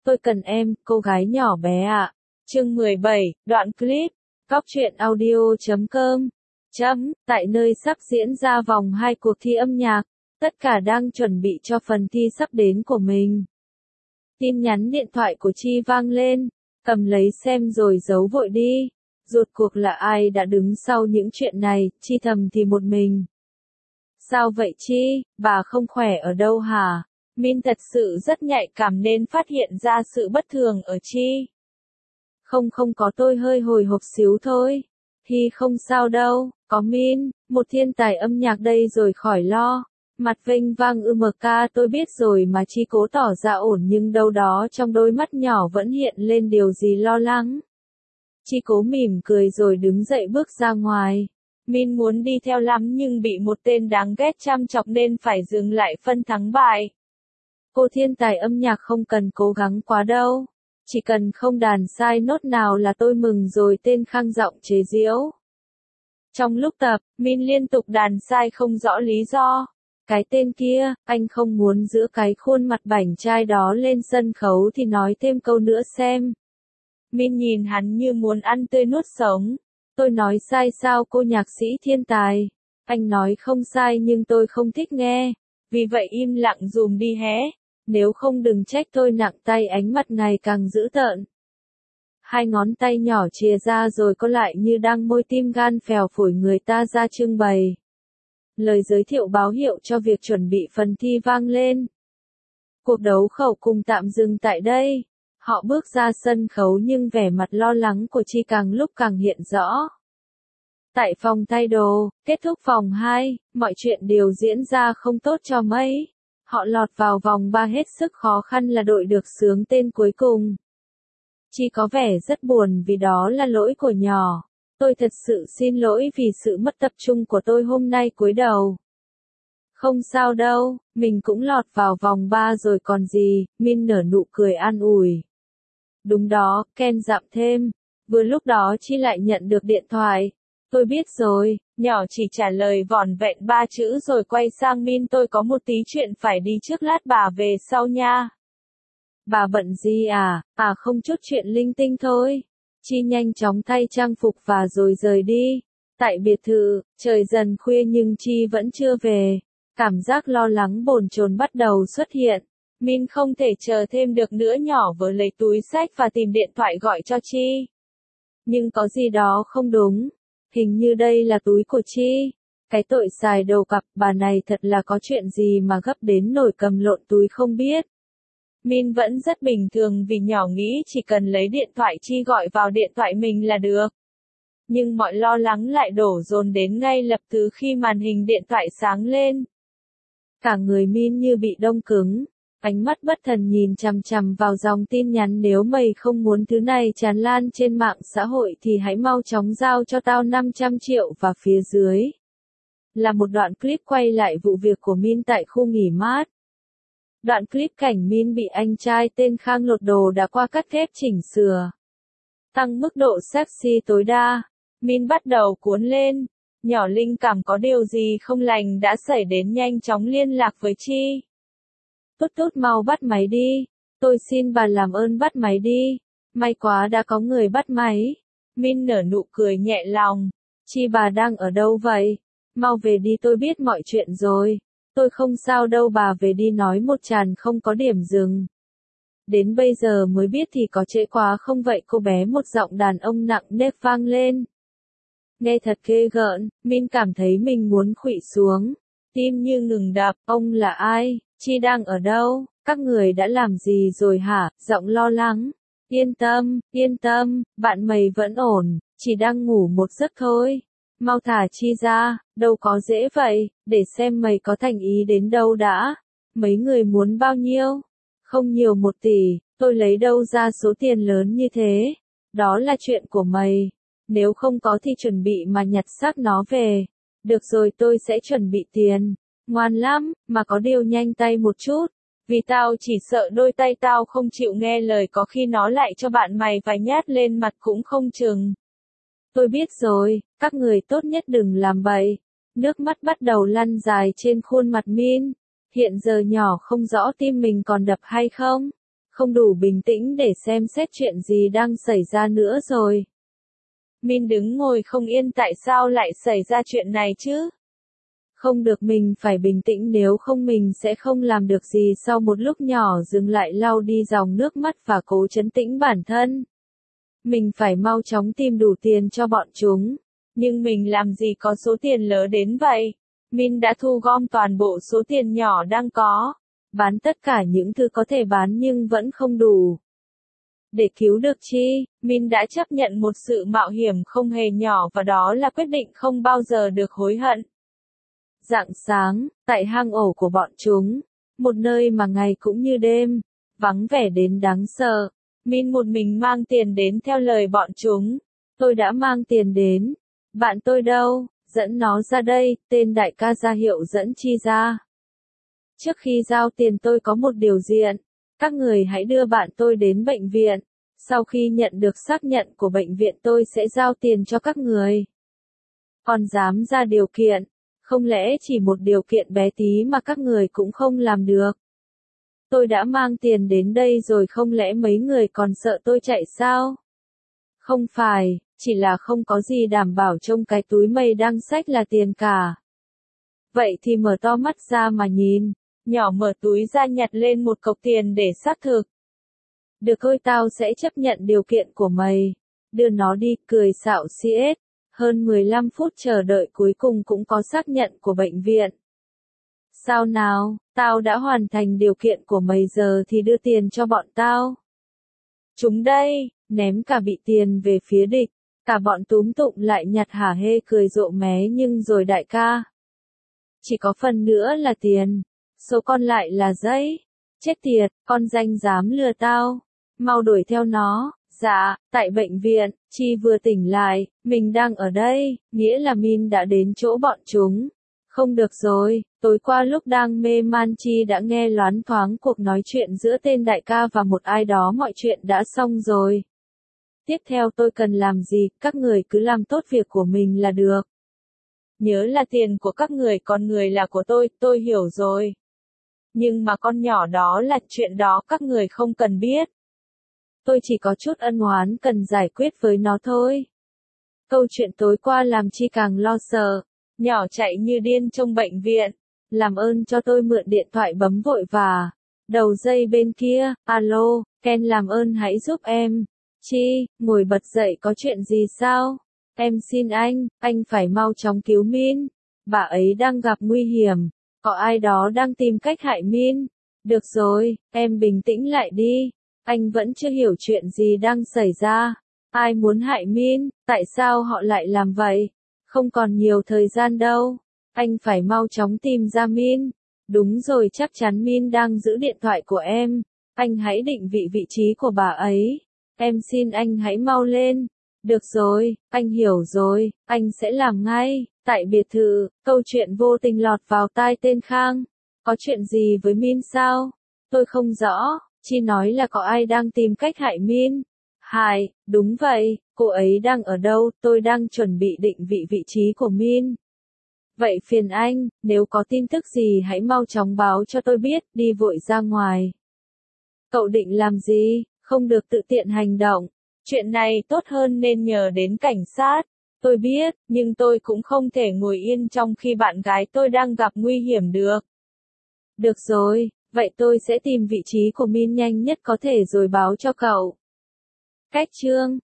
Tôi cần em, cô gái nhỏ bé ạ. Chương 17, đoạn clip. Cóc truyện audio.com. Tại nơi sắp diễn ra vòng 2 cuộc thi âm nhạc, tất cả đang chuẩn bị cho phần thi sắp đến của mình. Tin nhắn điện thoại của Chi vang lên, cầm lấy xem rồi giấu vội đi. Rốt cuộc là ai đã đứng sau những chuyện này, Chi thầm thì một mình. Sao vậy Chi, bà không khỏe ở đâu hả? Min thật sự rất nhạy cảm nên phát hiện ra sự bất thường ở Chi. Không có, tôi hơi hồi hộp xíu thôi. Thì không sao đâu, có Min, một thiên tài âm nhạc đây rồi khỏi lo. Mặt vênh vang ca tôi biết rồi mà. Chi cố tỏ ra ổn nhưng đâu đó trong đôi mắt nhỏ vẫn hiện lên điều gì lo lắng. Chi cố mỉm cười rồi đứng dậy bước ra ngoài. Min muốn đi theo lắm nhưng bị một tên đáng ghét chăm chọc nên phải dừng lại phân thắng bại. Cô thiên tài âm nhạc không cần cố gắng quá đâu. Chỉ cần không đàn sai nốt nào là tôi mừng rồi, tên khang giọng chế giễu. Trong lúc tập, Min liên tục đàn sai không rõ lý do. Cái tên kia, anh không muốn giữ cái khuôn mặt bảnh trai đó lên sân khấu thì nói thêm câu nữa xem. Min nhìn hắn như muốn ăn tươi nuốt sống. Tôi nói sai sao cô nhạc sĩ thiên tài? Anh nói không sai nhưng tôi không thích nghe. Vì vậy im lặng dùm đi hé. Nếu không đừng trách tôi nặng tay. Ánh mặt ngày càng dữ tợn. Hai ngón tay nhỏ chìa ra rồi co lại như đang môi tim gan phèo phổi người ta ra trưng bày. Lời giới thiệu báo hiệu cho việc chuẩn bị phần thi vang lên. Cuộc đấu khẩu cùng tạm dừng tại đây. Họ bước ra sân khấu nhưng vẻ mặt lo lắng của Chi càng lúc càng hiện rõ. Tại phòng thay đồ, kết thúc vòng 2, mọi chuyện đều diễn ra không tốt cho mấy. Họ lọt vào vòng 3 hết sức khó khăn là đội được xướng tên cuối cùng. Chi có vẻ rất buồn vì đó là lỗi của nhỏ. Tôi thật sự xin lỗi vì sự mất tập trung của tôi hôm nay cúi đầu. Không sao đâu, mình cũng lọt vào vòng 3 rồi còn gì, Min nở nụ cười an ủi. Đúng đó, Ken dặm thêm. Vừa lúc đó Chi lại nhận được điện thoại. Tôi biết rồi, nhỏ chỉ trả lời vỏn vẹn 3 chữ rồi quay sang Min, tôi có một tí chuyện phải đi trước, lát bà về sau nha. Bà bận gì à? Không, chút chuyện linh tinh thôi. Chi nhanh chóng thay trang phục và rồi rời đi. Tại biệt thự, trời dần khuya nhưng Chi vẫn chưa về. Cảm giác lo lắng bồn chồn bắt đầu xuất hiện. Min không thể chờ thêm được nữa, nhỏ vừa lấy túi xách và tìm điện thoại gọi cho Chi. Nhưng có gì đó không đúng. Hình như đây là túi của Chi. Cái tội xài đầu cặp bà này thật là có chuyện gì mà gấp đến nỗi cầm lộn túi không biết. Min vẫn rất bình thường vì nhỏ nghĩ chỉ cần lấy điện thoại Chi gọi vào điện thoại mình là được. Nhưng mọi lo lắng lại đổ dồn đến ngay lập tức khi màn hình điện thoại sáng lên. Cả người Min như bị đông cứng. Ánh mắt bất thần nhìn chằm chằm vào dòng tin nhắn, nếu mày không muốn thứ này tràn lan trên mạng xã hội thì hãy mau chóng giao cho tao 500 triệu, và phía dưới là một đoạn clip quay lại vụ việc của Min tại khu nghỉ mát. Đoạn clip cảnh Min bị anh trai tên Khang lột đồ đã qua cắt ghép chỉnh sửa, tăng mức độ sexy tối đa. Min bắt đầu cuốn lên. Nhỏ linh cảm có điều gì không lành đã xảy đến, nhanh chóng liên lạc với Chi. Tút mau bắt máy đi. Tôi xin bà làm ơn bắt máy đi. May quá đã có người bắt máy. Min nở nụ cười nhẹ lòng. Chi, bà đang ở đâu vậy? Mau về đi, tôi biết mọi chuyện rồi. Tôi không sao đâu, bà về đi, nói một tràn không có điểm dừng. Đến bây giờ mới biết thì có trễ quá không vậy cô bé? Một giọng đàn ông nặng nề vang lên. Nghe thật ghê gợn, Min cảm thấy mình muốn khuỵu xuống. Tim như ngừng đập. Ông là ai? Chi đang ở đâu? Các người đã làm gì rồi hả? Giọng lo lắng. Yên tâm, bạn mày vẫn ổn, chỉ đang ngủ một giấc thôi. Mau thả Chi ra, đâu có dễ vậy, để xem mày có thành ý đến đâu đã. Mấy người muốn bao nhiêu? Không nhiều, 1 tỷ, tôi lấy đâu ra số tiền lớn như thế? Đó là chuyện của mày. Nếu không có thì chuẩn bị mà nhặt xác nó về. Được rồi, tôi sẽ chuẩn bị tiền. Ngoan lắm, mà có điều nhanh tay một chút. Vì tao chỉ sợ đôi tay tao không chịu nghe lời, có khi nó lại cho bạn mày vài nhát lên mặt cũng không chừng. Tôi biết rồi, các người tốt nhất đừng làm bậy. Nước mắt bắt đầu lăn dài trên khuôn mặt Min. Hiện giờ nhỏ không rõ tim mình còn đập hay không. không đủ bình tĩnh để xem xét chuyện gì đang xảy ra nữa rồi. Min đứng ngồi không yên, tại sao lại xảy ra chuyện này chứ? Không được, mình phải bình tĩnh, nếu không mình sẽ không làm được gì. Sau một lúc nhỏ dừng lại, lau đi dòng nước mắt và cố trấn tĩnh bản thân. Mình phải mau chóng tìm đủ tiền cho bọn chúng. Nhưng mình làm gì có số tiền lớn đến vậy? Min đã thu gom toàn bộ số tiền nhỏ đang có. Bán tất cả những thứ có thể bán nhưng vẫn không đủ. Để cứu được Chi, Min đã chấp nhận một sự mạo hiểm không hề nhỏ, và đó là quyết định không bao giờ được hối hận. Rạng sáng, tại hang ổ của bọn chúng, một nơi mà ngày cũng như đêm, vắng vẻ đến đáng sợ, Min một mình mang tiền đến theo lời bọn chúng. Tôi đã mang tiền đến. Bạn tôi đâu? Dẫn nó ra đây, tên đại ca ra hiệu dẫn Chi ra. Trước khi giao tiền tôi có một điều kiện. Các người hãy đưa bạn tôi đến bệnh viện. Sau khi nhận được xác nhận của bệnh viện tôi sẽ giao tiền cho các người. Còn dám ra điều kiện? Không lẽ chỉ một điều kiện bé tí mà các người cũng không làm được? Tôi đã mang tiền đến đây rồi, không lẽ mấy người còn sợ tôi chạy sao? Không phải, chỉ là không có gì đảm bảo trong cái túi mày đang xách là tiền cả. Vậy thì mở to mắt ra mà nhìn. Nhỏ mở túi ra nhặt lên một cọc tiền để xác thực. Được thôi, tao sẽ chấp nhận điều kiện của mày. Đưa nó đi, cười xạo xiết. Hơn 15 phút chờ đợi cuối cùng cũng có xác nhận của bệnh viện. Sao nào, tao đã hoàn thành điều kiện của mày, giờ thì đưa tiền cho bọn tao. Chúng đây, ném cả bị tiền về phía địch. Cả bọn túm tụm lại nhặt hả hê cười rộ mé. Nhưng rồi đại ca, chỉ có phần nữa là tiền, số còn lại là giấy. Chết tiệt, con danh dám lừa tao. Mau đuổi theo nó. Dạ, tại bệnh viện, Chi vừa tỉnh lại, mình đang ở đây, nghĩa là Min đã đến chỗ bọn chúng. Không được rồi, tối qua lúc đang mê man Chi đã nghe loáng thoáng cuộc nói chuyện giữa tên đại ca và một ai đó, mọi chuyện đã xong rồi. Tiếp theo tôi cần làm gì, các người cứ làm tốt việc của mình là được. Nhớ là tiền của các người, còn người là của tôi hiểu rồi. Nhưng mà con nhỏ đó là chuyện đó các người không cần biết. Tôi chỉ có chút ân oán cần giải quyết với nó thôi. Câu chuyện tối qua làm Chi càng lo sợ. Nhỏ chạy như điên trong bệnh viện. Làm ơn cho tôi mượn điện thoại, bấm vội và. Đầu dây bên kia, alo, Ken, làm ơn hãy giúp em. Chi, ngồi bật dậy, có chuyện gì sao? Em xin anh phải mau chóng cứu Min. Bà ấy đang gặp nguy hiểm. Có ai đó đang tìm cách hại Min. Được rồi, em bình tĩnh lại đi. Anh vẫn chưa hiểu chuyện gì đang xảy ra. Ai muốn hại Min, tại sao họ lại làm vậy? Không còn nhiều thời gian đâu. Anh phải mau chóng tìm ra Min. Đúng rồi, chắc chắn Min đang giữ điện thoại của em. Anh hãy định vị vị trí của bà ấy. Em xin anh hãy mau lên. Được rồi, anh hiểu rồi, anh sẽ làm ngay. Tại biệt thự, câu chuyện vô tình lọt vào tai tên Khang. Có chuyện gì với Min sao? Tôi không rõ. Chi nói là có ai đang tìm cách hại Min. Hại, đúng vậy, cô ấy đang ở đâu? Tôi đang chuẩn bị định vị vị trí của Min. Vậy phiền anh, nếu có tin tức gì hãy mau chóng báo cho tôi biết, đi vội ra ngoài. Cậu định làm gì? Không được tự tiện hành động. Chuyện này tốt hơn nên nhờ đến cảnh sát. Tôi biết, nhưng tôi cũng không thể ngồi yên trong khi bạn gái tôi đang gặp nguy hiểm được. Được rồi, vậy tôi sẽ tìm vị trí của Min nhanh nhất có thể rồi báo cho cậu. Cách chương